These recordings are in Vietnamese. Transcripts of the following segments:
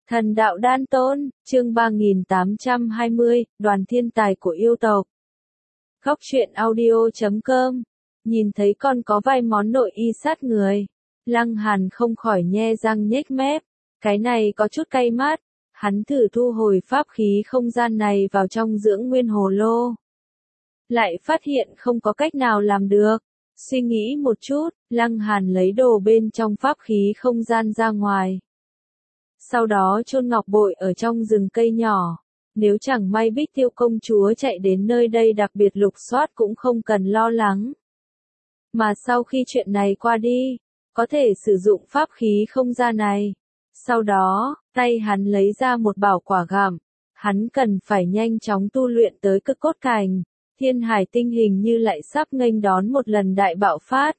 Thần đạo đan tôn, chương 3820, đoàn thiên tài của yêu tộc. Góc truyện audio.com. Nhìn thấy con có vài món nội y sát người. Lăng Hàn không khỏi nhe răng nhếch mép. Cái này có chút cay mắt. Hắn thử thu hồi pháp khí không gian này vào trong dưỡng nguyên hồ lô. Lại phát hiện không có cách nào làm được. Suy nghĩ một chút, Lăng Hàn lấy đồ bên trong pháp khí không gian ra ngoài. Sau đó chôn ngọc bội ở trong rừng cây nhỏ. Nếu chẳng may Bích Tiêu công chúa chạy đến nơi đây đặc biệt lục soát cũng không cần lo lắng. Mà sau khi chuyện này qua đi, có thể sử dụng pháp khí không gian này. Sau đó, tay hắn lấy ra một bảo quả gặm. Hắn cần phải nhanh chóng tu luyện tới cực cốt cảnh. Thiên hải tinh hình như lại sắp nghênh đón một lần đại bạo phát.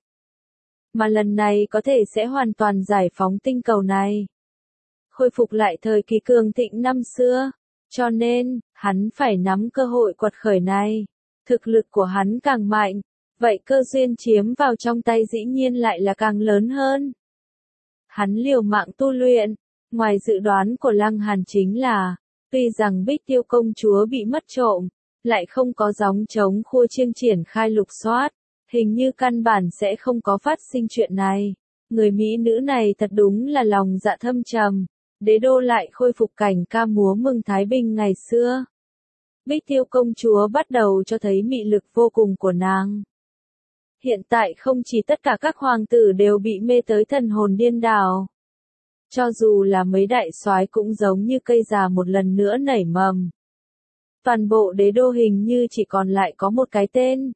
Mà lần này có thể sẽ hoàn toàn giải phóng tinh cầu này. Khôi phục lại thời kỳ cường thịnh năm xưa. Cho nên, hắn phải nắm cơ hội quật khởi này. Thực lực của hắn càng mạnh, vậy cơ duyên chiếm vào trong tay dĩ nhiên lại là càng lớn hơn. Hắn liều mạng tu luyện, ngoài dự đoán của Lăng Hàn chính là, tuy rằng Bích Tiêu công chúa bị mất trộm, lại không có gióng trống khua chiêng triển khai lục soát, hình như căn bản sẽ không có phát sinh chuyện này. Người mỹ nữ này thật đúng là lòng dạ thâm trầm. Đế đô lại khôi phục cảnh ca múa mừng Thái Bình ngày xưa. Bích Tiêu công chúa bắt đầu cho thấy mị lực vô cùng của nàng. Hiện tại không chỉ tất cả các hoàng tử đều bị mê tới thần hồn điên đảo. Cho dù là mấy đại soái cũng giống như cây già một lần nữa nảy mầm. Toàn bộ đế đô hình như chỉ còn lại có một cái tên.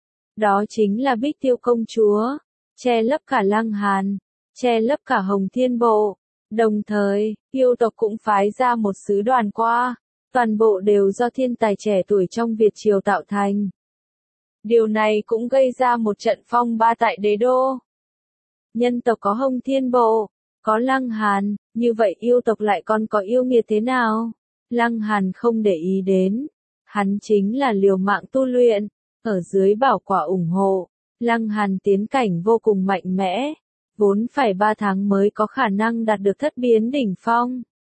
Đó chính là Bích Tiêu công chúa, che lấp cả Lăng Hàn, che lấp cả Hồng Thiên Bộ. Đồng thời, yêu tộc cũng phái ra một sứ đoàn qua, toàn bộ đều do thiên tài trẻ tuổi trong Việt Triều tạo thành. Điều này cũng gây ra một trận phong ba tại đế đô. Nhân tộc có Hồng Thiên Bộ, có Lăng Hàn, như vậy yêu tộc lại còn có yêu nghiệt thế nào? Lăng Hàn không để ý đến, hắn chính là liều mạng tu luyện, ở dưới bảo quả ủng hộ, Lăng Hàn tiến cảnh vô cùng mạnh mẽ. Vốn phải 3 tháng mới có khả năng đạt được thất biến đỉnh phong.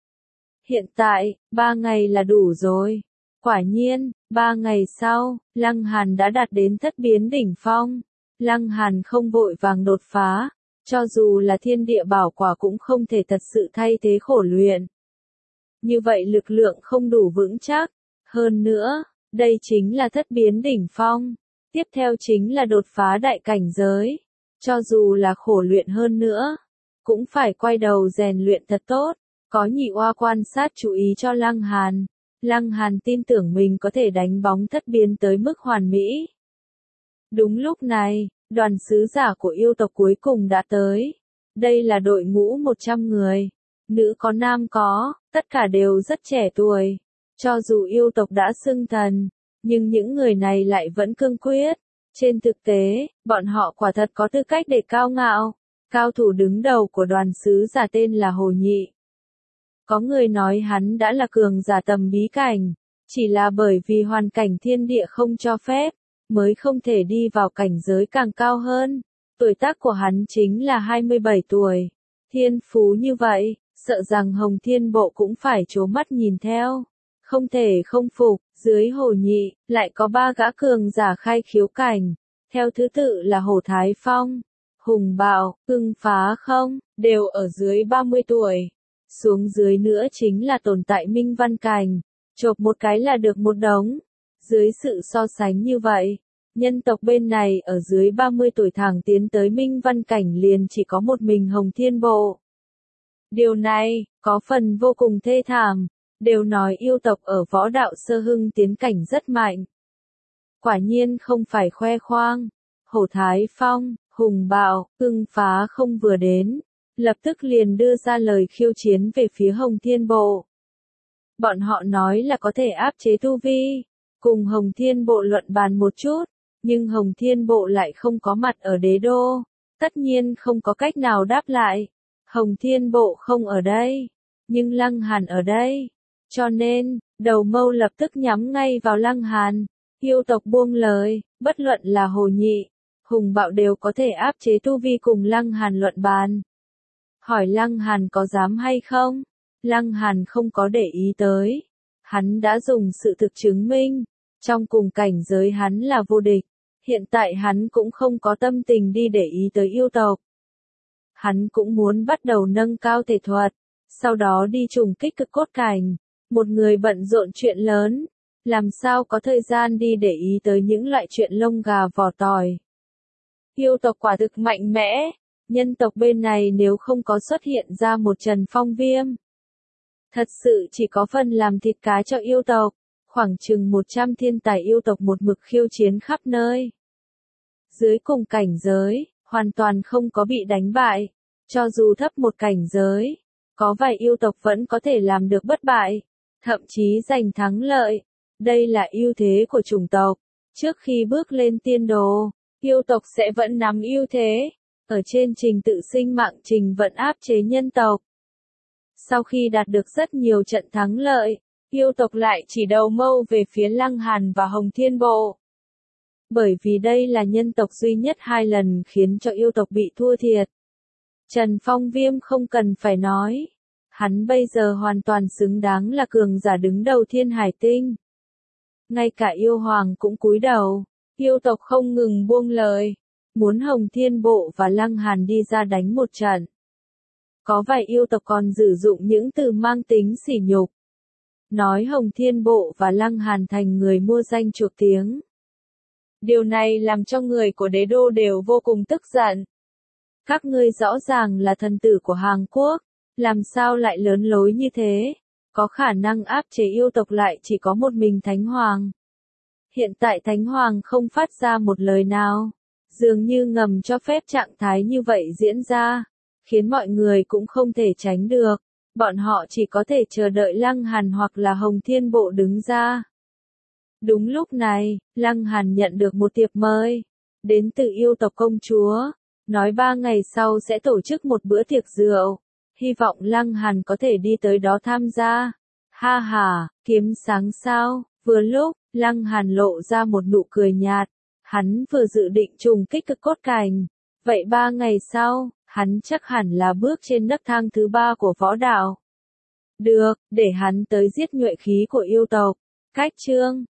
Hiện tại, 3 ngày là đủ rồi. Quả nhiên, 3 ngày sau, Lăng Hàn đã đạt đến thất biến đỉnh phong. Lăng Hàn không vội vàng đột phá, cho dù là thiên địa bảo quả cũng không thể thật sự thay thế khổ luyện. Như vậy lực lượng không đủ vững chắc. Hơn nữa, đây chính là thất biến đỉnh phong. Tiếp theo chính là đột phá đại cảnh giới. Cho dù là khổ luyện hơn nữa, cũng phải quay đầu rèn luyện thật tốt. Có nhị oa quan sát chú ý cho Lăng Hàn. Lăng Hàn tin tưởng mình có thể đánh bóng thất biến tới mức hoàn mỹ. Đúng lúc này, đoàn sứ giả của yêu tộc cuối cùng đã tới. Đây là đội ngũ 100 người. Nữ có nam có, tất cả đều rất trẻ tuổi. Cho dù yêu tộc đã xưng thần, nhưng những người này lại vẫn cương quyết. Trên thực tế, bọn họ quả thật có tư cách để cao ngạo. Cao thủ đứng đầu của đoàn sứ giả tên là Hồ Nhị. Có người nói hắn đã là cường giả tầm bí cảnh, chỉ là bởi vì hoàn cảnh thiên địa không cho phép, mới không thể đi vào cảnh giới càng cao hơn. Tuổi tác của hắn chính là 27 tuổi. Thiên phú như vậy, sợ rằng Hồng Thiên Bộ cũng phải trố mắt nhìn theo. Không thể không phục, dưới Hồ Nhị, lại có 3 gã cường giả khai khiếu cảnh. Theo thứ tự là Hồ Thái Phong, Hùng Bạo, Ưng Phá Không, đều ở dưới 30 tuổi. Xuống dưới nữa chính là tồn tại Minh Văn Cảnh, chộp một cái là được một đống. Dưới sự so sánh như vậy, nhân tộc bên này ở dưới 30 tuổi thẳng tiến tới Minh Văn Cảnh liền chỉ có một mình Hồng Thiên Bộ. Điều này, có phần vô cùng thê thảm. Đều nói yêu tộc ở võ đạo sơ hưng tiến cảnh rất mạnh. Quả nhiên không phải khoe khoang. Hổ Thái Phong, Hùng Bạo, Ưng Phá Không vừa đến, lập tức liền đưa ra lời khiêu chiến về phía Hồng Thiên Bộ. Bọn họ nói là có thể áp chế tu vi, cùng Hồng Thiên Bộ luận bàn một chút, nhưng Hồng Thiên Bộ lại không có mặt ở đế đô, tất nhiên không có cách nào đáp lại. Hồng Thiên Bộ không ở đây, nhưng Lăng Hàn ở đây. Cho nên, đầu mâu lập tức nhắm ngay vào Lăng Hàn. Yêu tộc buông lời, bất luận là Hồ Nhị, Hùng Bạo đều có thể áp chế tu vi cùng Lăng Hàn luận bàn. Hỏi Lăng Hàn có dám hay không? Lăng Hàn không có để ý tới. Hắn đã dùng sự thực chứng minh, trong cùng cảnh giới hắn là vô địch. Hiện tại hắn cũng không có tâm tình đi để ý tới yêu tộc. Hắn cũng muốn bắt đầu nâng cao thể thuật, sau đó đi trùng kích cực cốt cảnh. Một người bận rộn chuyện lớn, làm sao có thời gian đi để ý tới những loại chuyện lông gà vỏ tỏi. Yêu tộc quả thực mạnh mẽ, nhân tộc bên này nếu không có xuất hiện ra một Trần Phong Viêm. Thật sự chỉ có phần làm thịt cá cho yêu tộc, khoảng chừng 100 thiên tài yêu tộc một mực khiêu chiến khắp nơi. Dưới cùng cảnh giới, hoàn toàn không có bị đánh bại, cho dù thấp một cảnh giới, có vài yêu tộc vẫn có thể làm được bất bại, thậm chí giành thắng lợi. Đây là ưu thế của chủng tộc, trước khi bước lên tiên đồ, yêu tộc sẽ vẫn nắm ưu thế, ở trên trình tự sinh mạng trình vẫn áp chế nhân tộc. Sau khi đạt được rất nhiều trận thắng lợi, yêu tộc lại chỉ đầu mâu về phía Lăng Hàn và Hồng Thiên Bộ. Bởi vì đây là nhân tộc duy nhất 2 lần khiến cho yêu tộc bị thua thiệt. Trần Phong Viêm không cần phải nói, hắn bây giờ hoàn toàn xứng đáng là cường giả đứng đầu Thiên Hải Tinh. Ngay cả yêu hoàng cũng cúi đầu, yêu tộc không ngừng buông lời, muốn Hồng Thiên Bộ và Lăng Hàn đi ra đánh một trận. Có vài yêu tộc còn sử dụng những từ mang tính sỉ nhục, nói Hồng Thiên Bộ và Lăng Hàn thành người mua danh chuộc tiếng. Điều này làm cho người của đế đô đều vô cùng tức giận. Các ngươi rõ ràng là thần tử của Hàn Quốc, làm sao lại lớn lối như thế? Có khả năng áp chế yêu tộc lại chỉ có một mình Thánh Hoàng. Hiện tại Thánh Hoàng không phát ra một lời nào, dường như ngầm cho phép trạng thái như vậy diễn ra, khiến mọi người cũng không thể tránh được. Bọn họ chỉ có thể chờ đợi Lăng Hàn hoặc là Hồng Thiên Bộ đứng ra. Đúng lúc này, Lăng Hàn nhận được một thiệp mời, đến từ yêu tộc công chúa, nói 3 ngày sau sẽ tổ chức một bữa tiệc rượu, hy vọng Lăng Hàn có thể đi tới đó tham gia. Ha ha, kiếm sáng sao? Vừa lúc, Lăng Hàn lộ ra một nụ cười nhạt, hắn vừa dự định trùng kích cực cốt cảnh, vậy 3 ngày sau, hắn chắc hẳn là bước trên nấc thang thứ 3 của võ đạo. Được, để hắn tới giết nhuệ khí của yêu tộc. Cách chương